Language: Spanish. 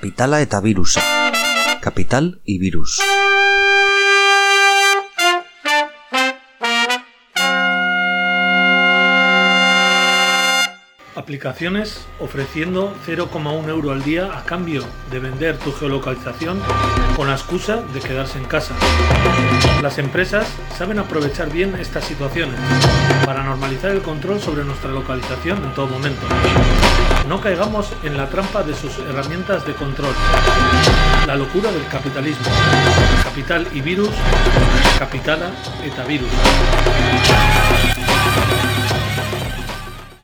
Kapitala eta virusa. Capital y virus. Aplicaciones ofreciendo 0,1 euro al día a cambio de vender tu geolocalización con la excusa de quedarse en casa. Las empresas saben aprovechar bien estas situaciones para normalizar el control sobre nuestra localización en todo momento. No caigamos en la trampa de sus herramientas de control. La locura del capitalismo. Capital y virus. Kapitala eta virus.